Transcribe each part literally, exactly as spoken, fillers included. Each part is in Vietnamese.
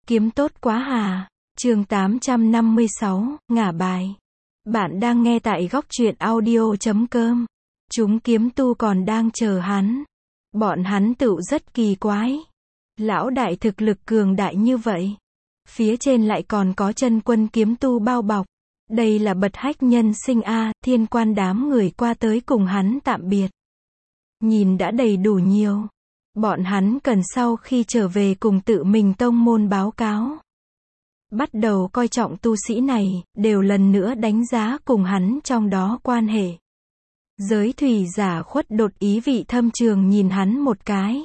Kiếm tốt quá hà. Chương tám trăm năm mươi sáu, ngả bài. Bạn đang nghe tại góc truyện audio chấm com. Chúng kiếm tu còn đang chờ hắn. Bọn hắn tựu rất kỳ quái. Lão đại thực lực cường đại như vậy. Phía trên lại còn có chân quân kiếm tu bao bọc. Đây là bật hách nhân sinh a, thiên quan đám người qua tới cùng hắn tạm biệt. Nhìn đã đầy đủ nhiều. Bọn hắn cần sau khi trở về cùng tự mình tông môn báo cáo. Bắt đầu coi trọng tu sĩ này, đều lần nữa đánh giá cùng hắn trong đó quan hệ. Giới thủy giả khuất đột ý vị thâm trường nhìn hắn một cái.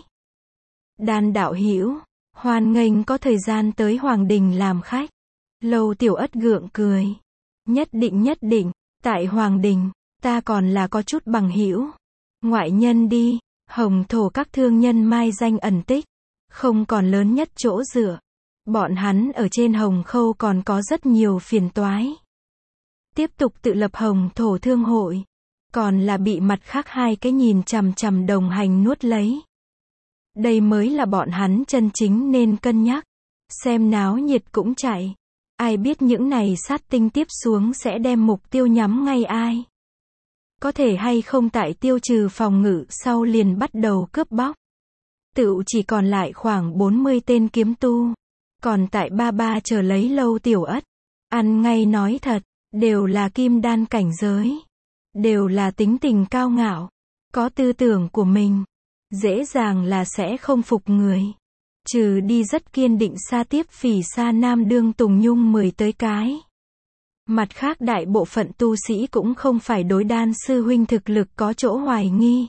Đan đạo hữu, hoan nghênh có thời gian tới Hoàng Đình làm khách. Lâu Tiểu Ất gượng cười. Nhất định nhất định, tại Hoàng Đình, ta còn là có chút bằng hữu. Ngoại nhân đi, hồng thổ các thương nhân mai danh ẩn tích, không còn lớn nhất chỗ dựa. Bọn hắn ở trên hồng khâu còn có rất nhiều phiền toái. Tiếp tục tự lập hồng thổ thương hội, còn là bị mặt khác hai cái nhìn chằm chằm đồng hành nuốt lấy. Đây mới là bọn hắn chân chính nên cân nhắc. Xem náo nhiệt cũng chạy. Ai biết những này sát tinh tiếp xuống sẽ đem mục tiêu nhắm ngay ai. Có thể hay không tại tiêu trừ phòng ngự sau liền bắt đầu cướp bóc. Tựu chỉ còn lại khoảng bốn mươi tên kiếm tu. Còn tại ba ba chờ lấy Lâu Tiểu Ất. Ăn ngay nói thật, đều là kim đan cảnh giới. Đều là tính tình cao ngạo. Có tư tưởng của mình. Dễ dàng là sẽ không phục người. Trừ đi rất kiên định xa tiếp phỉ xa nam đương Tùng Nhung mười tới cái. Mặt khác đại bộ phận tu sĩ cũng không phải đối đan sư huynh thực lực có chỗ hoài nghi.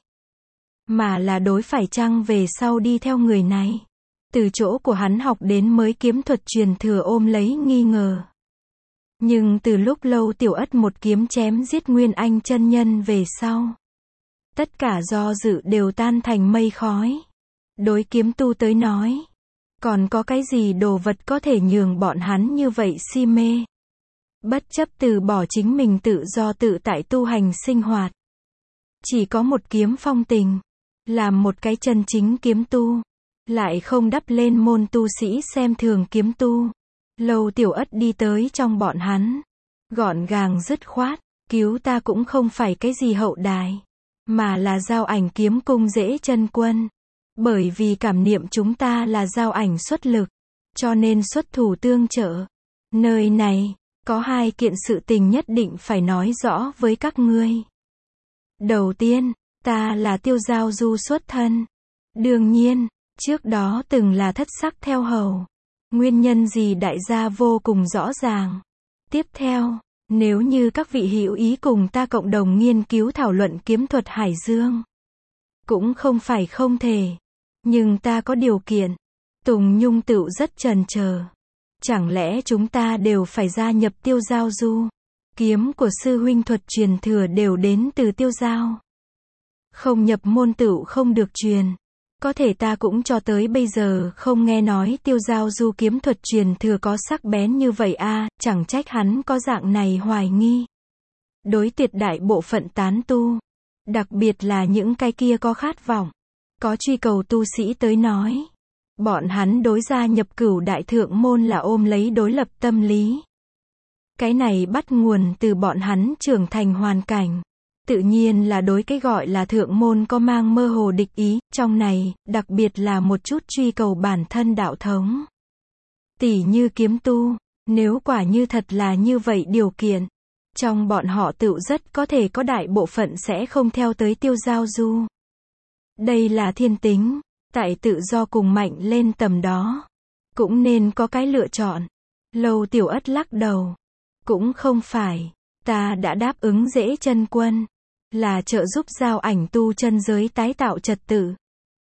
Mà là đối phải chăng về sau đi theo người này. Từ chỗ của hắn học đến mới kiếm thuật truyền thừa ôm lấy nghi ngờ. Nhưng từ lúc Lâu Tiểu Ất một kiếm chém giết Nguyên Anh chân nhân về sau. Tất cả do dự đều tan thành mây khói. Đối kiếm tu tới nói. Còn có cái gì đồ vật có thể nhường bọn hắn như vậy si mê. Bất chấp từ bỏ chính mình tự do tự tại tu hành sinh hoạt. Chỉ có một kiếm phong tình. Làm một cái chân chính kiếm tu. Lại không đắp lên môn tu sĩ xem thường kiếm tu. Lâu Tiểu Ất đi tới trong bọn hắn. Gọn gàng dứt khoát. Cứu ta cũng không phải cái gì hậu đài. Mà là giao ảnh kiếm cung dễ chân quân. Bởi vì cảm niệm chúng ta là giao ảnh xuất lực. Cho nên xuất thủ tương trợ. Nơi này, có hai kiện sự tình nhất định phải nói rõ với các ngươi. Đầu tiên, ta là Tiêu Giao Du xuất thân. Đương nhiên, trước đó từng là thất sắc theo hầu. Nguyên nhân gì đại gia vô cùng rõ ràng. Tiếp theo, nếu như các vị hữu ý cùng ta cộng đồng nghiên cứu thảo luận kiếm thuật Hải Dương. Cũng không phải không thể. Nhưng ta có điều kiện. Tùng Nhung tựu rất chần chờ. Chẳng lẽ chúng ta đều phải gia nhập Tiêu Giao Du? Kiếm của sư huynh thuật truyền thừa đều đến từ Tiêu Giao. Không nhập môn tựu không được truyền. Có thể ta cũng cho tới bây giờ không nghe nói Tiêu Giao Du kiếm thuật truyền thừa có sắc bén như vậy a, chẳng trách hắn có dạng này hoài nghi. Đối tuyệt đại bộ phận tán tu. Đặc biệt là những cái kia có khát vọng. Có truy cầu tu sĩ tới nói. Bọn hắn đối gia nhập Cửu đại thượng môn là ôm lấy đối lập tâm lý. Cái này bắt nguồn từ bọn hắn trưởng thành hoàn cảnh. Tự nhiên là đối cái gọi là thượng môn có mang mơ hồ địch ý, trong này, đặc biệt là một chút truy cầu bản thân đạo thống. Tỉ như kiếm tu, nếu quả như thật là như vậy điều kiện. Trong bọn họ tựu rất có thể có đại bộ phận sẽ không theo tới Tiêu Giao Du. Đây là thiên tính, tại tự do cùng mạnh lên tầm đó. Cũng nên có cái lựa chọn. Lâu Tiểu Ất lắc đầu. Cũng không phải, ta đã đáp ứng dễ chân quân. Là trợ giúp giao ảnh tu chân giới tái tạo trật tự.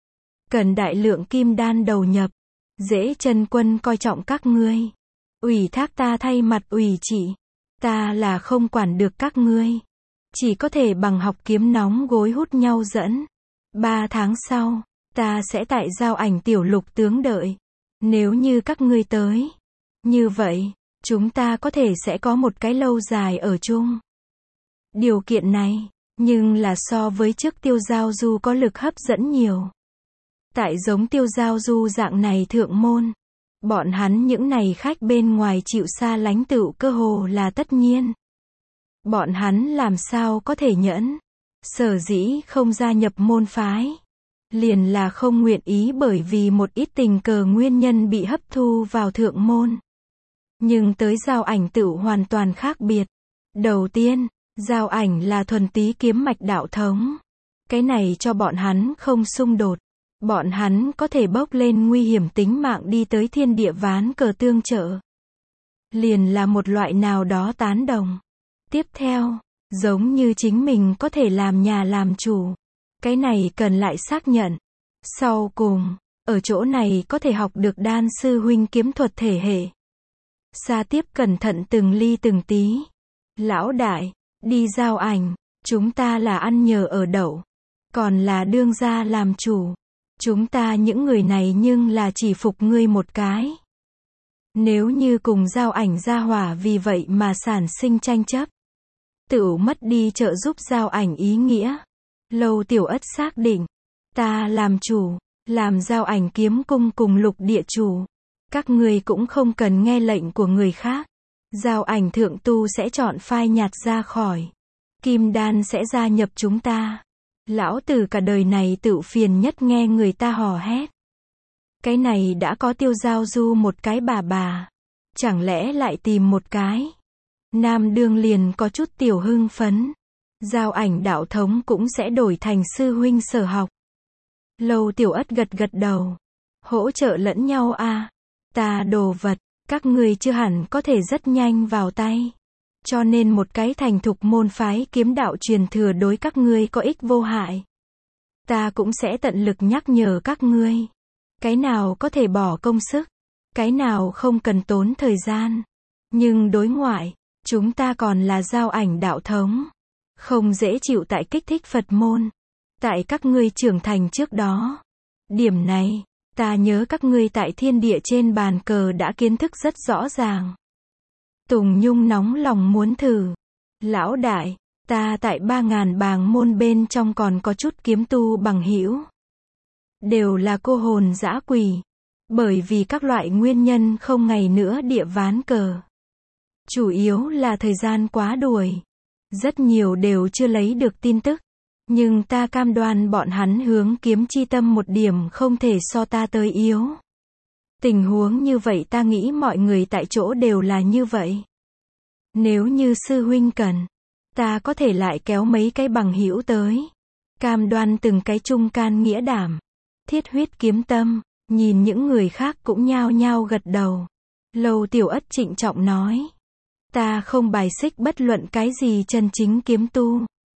Cần đại lượng kim đan đầu nhập. Dễ chân quân coi trọng các ngươi. Ủy thác ta thay mặt ủy chỉ. Ta là không quản được các ngươi. Chỉ có thể bằng học kiếm nóng gối hút nhau dẫn. Ba tháng sau, ta sẽ tại giao ảnh tiểu lục tướng đợi. Nếu như các ngươi tới. Như vậy, chúng ta có thể sẽ có một cái lâu dài ở chung. Điều kiện này, nhưng là so với trước Tiêu Giao Du có lực hấp dẫn nhiều. Tại giống Tiêu Giao Du dạng này thượng môn. Bọn hắn những này khách bên ngoài chịu xa lánh tựu cơ hồ là tất nhiên. Bọn hắn làm sao có thể nhẫn. Sở dĩ không gia nhập môn phái. Liền là không nguyện ý bởi vì một ít tình cờ nguyên nhân bị hấp thu vào thượng môn. Nhưng tới Giao Ảnh tựu hoàn toàn khác biệt. Đầu tiên, Giao Ảnh là thuần tí kiếm mạch đạo thống. Cái này cho bọn hắn không xung đột. Bọn hắn có thể bốc lên nguy hiểm tính mạng đi tới thiên địa ván cờ tương trợ. Liền là một loại nào đó tán đồng. Tiếp theo, giống như chính mình có thể làm nhà làm chủ. Cái này cần lại xác nhận. Sau cùng, ở chỗ này có thể học được đan sư huynh kiếm thuật thể hệ. Xa tiếp cẩn thận từng ly từng tí. Lão đại, đi Giao Ảnh, chúng ta là ăn nhờ ở đậu. Còn là đương gia làm chủ. Chúng ta những người này nhưng là chỉ phục ngươi một cái. Nếu như cùng Giao Ảnh gia hỏa vì vậy mà sản sinh tranh chấp. Tựu mất đi trợ giúp Giao Ảnh ý nghĩa. Lâu Tiểu Ất xác định. Ta làm chủ, làm Giao Ảnh kiếm cung cùng lục địa chủ. Các ngươi cũng không cần nghe lệnh của người khác. Giao Ảnh thượng tu sẽ chọn phai nhạt ra khỏi. Kim đan sẽ gia nhập chúng ta. Lão tử cả đời này tựu phiền nhất nghe người ta hò hét. Cái này đã có Tiêu Giao Du một cái bà bà. Chẳng lẽ lại tìm một cái. Nam đương liền có chút tiểu hưng phấn. Giao Ảnh đạo thống cũng sẽ đổi thành sư huynh sở học. Lâu Tiểu Ất gật gật đầu. Hỗ trợ lẫn nhau a. Ta đồ vật, các ngươi chưa hẳn có thể rất nhanh vào tay. Cho nên một cái thành thục môn phái kiếm đạo truyền thừa đối các ngươi có ích vô hại. Ta cũng sẽ tận lực nhắc nhở các ngươi. Cái nào có thể bỏ công sức, cái nào không cần tốn thời gian. Nhưng đối ngoại, chúng ta còn là Giao Ảnh đạo thống. Không dễ chịu tại kích thích Phật môn. Tại các ngươi trưởng thành trước đó. Điểm này, ta nhớ các ngươi tại thiên địa trên bàn cờ đã kiến thức rất rõ ràng. Tùng Nhung nóng lòng muốn thử. Lão đại, ta tại ba ngàn bàng môn bên trong còn có chút kiếm tu bằng hữu. Đều là cô hồn dã quỷ. Bởi vì các loại nguyên nhân không ngày nữa địa ván cờ. Chủ yếu là thời gian quá đuổi. Rất nhiều đều chưa lấy được tin tức. Nhưng ta cam đoan bọn hắn hướng kiếm chi tâm một điểm không thể so ta tới yếu. Tình huống như vậy ta nghĩ mọi người tại chỗ đều là như vậy. Nếu như sư huynh cần, ta có thể lại kéo mấy cái bằng hữu tới. Cam đoan từng cái trung can nghĩa đảm. Thiết huyết kiếm tâm, nhìn những người khác cũng nhao nhao gật đầu. Lâu Tiểu Ất trịnh trọng nói. Ta không bài xích bất luận cái gì chân chính kiếm tu.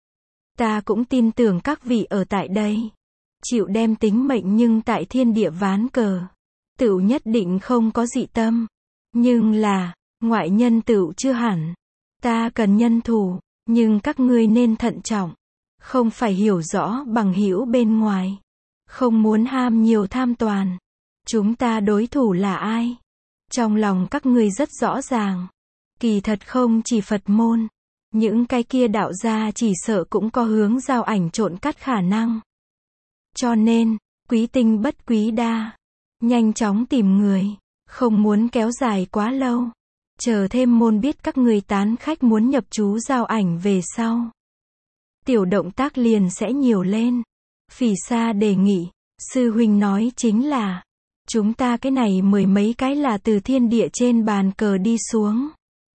Ta cũng tin tưởng các vị ở tại đây. Chịu đem tính mệnh nhưng tại thiên địa ván cờ. Tựu nhất định không có dị tâm. Nhưng là, ngoại nhân tựu chưa hẳn. Ta cần nhân thủ, nhưng các ngươi nên thận trọng. Không phải hiểu rõ bằng hữu bên ngoài. Không muốn ham nhiều tham toàn. Chúng ta đối thủ là ai? Trong lòng các ngươi rất rõ ràng. Kỳ thật không chỉ Phật môn. Những cái kia đạo gia chỉ sợ cũng có hướng Giao Ảnh trộn cắt khả năng. Cho nên, quý tinh bất quý đa. Nhanh chóng tìm người. Không muốn kéo dài quá lâu. Chờ thêm môn biết các người tán khách muốn nhập chú Giao Ảnh về sau. Tiểu động tác liền sẽ nhiều lên. Phỉ Sa đề nghị. Sư huynh nói chính là. Chúng ta cái này mười mấy cái là từ thiên địa trên bàn cờ đi xuống.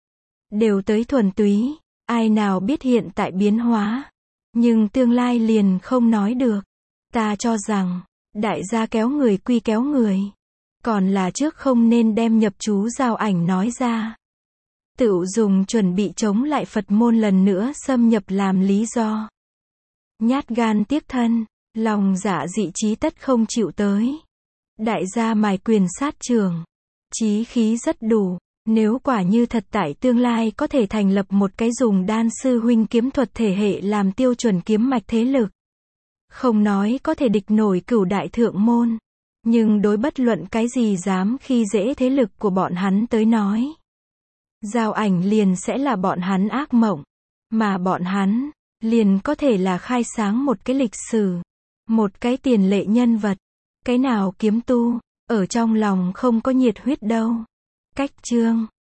Đều tới thuần túy. Ai nào biết hiện tại biến hóa. Nhưng tương lai liền không nói được. Ta cho rằng, đại gia kéo người quy kéo người. Còn là trước không nên đem nhập chú Giao Ảnh nói ra. Tự dùng chuẩn bị chống lại Phật môn lần nữa xâm nhập làm lý do. Nhát gan tiếc thân, lòng dạ dị chí tất không chịu tới. Đại gia mài quyền sát trường. Chí khí rất đủ. Nếu quả như thật tại tương lai có thể thành lập một cái dùng đan sư huynh kiếm thuật thể hệ làm tiêu chuẩn kiếm mạch thế lực. Không nói có thể địch nổi cửu đại thượng môn. Nhưng đối bất luận cái gì dám khi dễ thế lực của bọn hắn tới nói. Giao Ảnh liền sẽ là bọn hắn ác mộng. Mà bọn hắn, liền có thể là khai sáng một cái lịch sử. Một cái tiền lệ nhân vật. Cái nào kiếm tu, Ở trong lòng không có nhiệt huyết đâu. Cách chương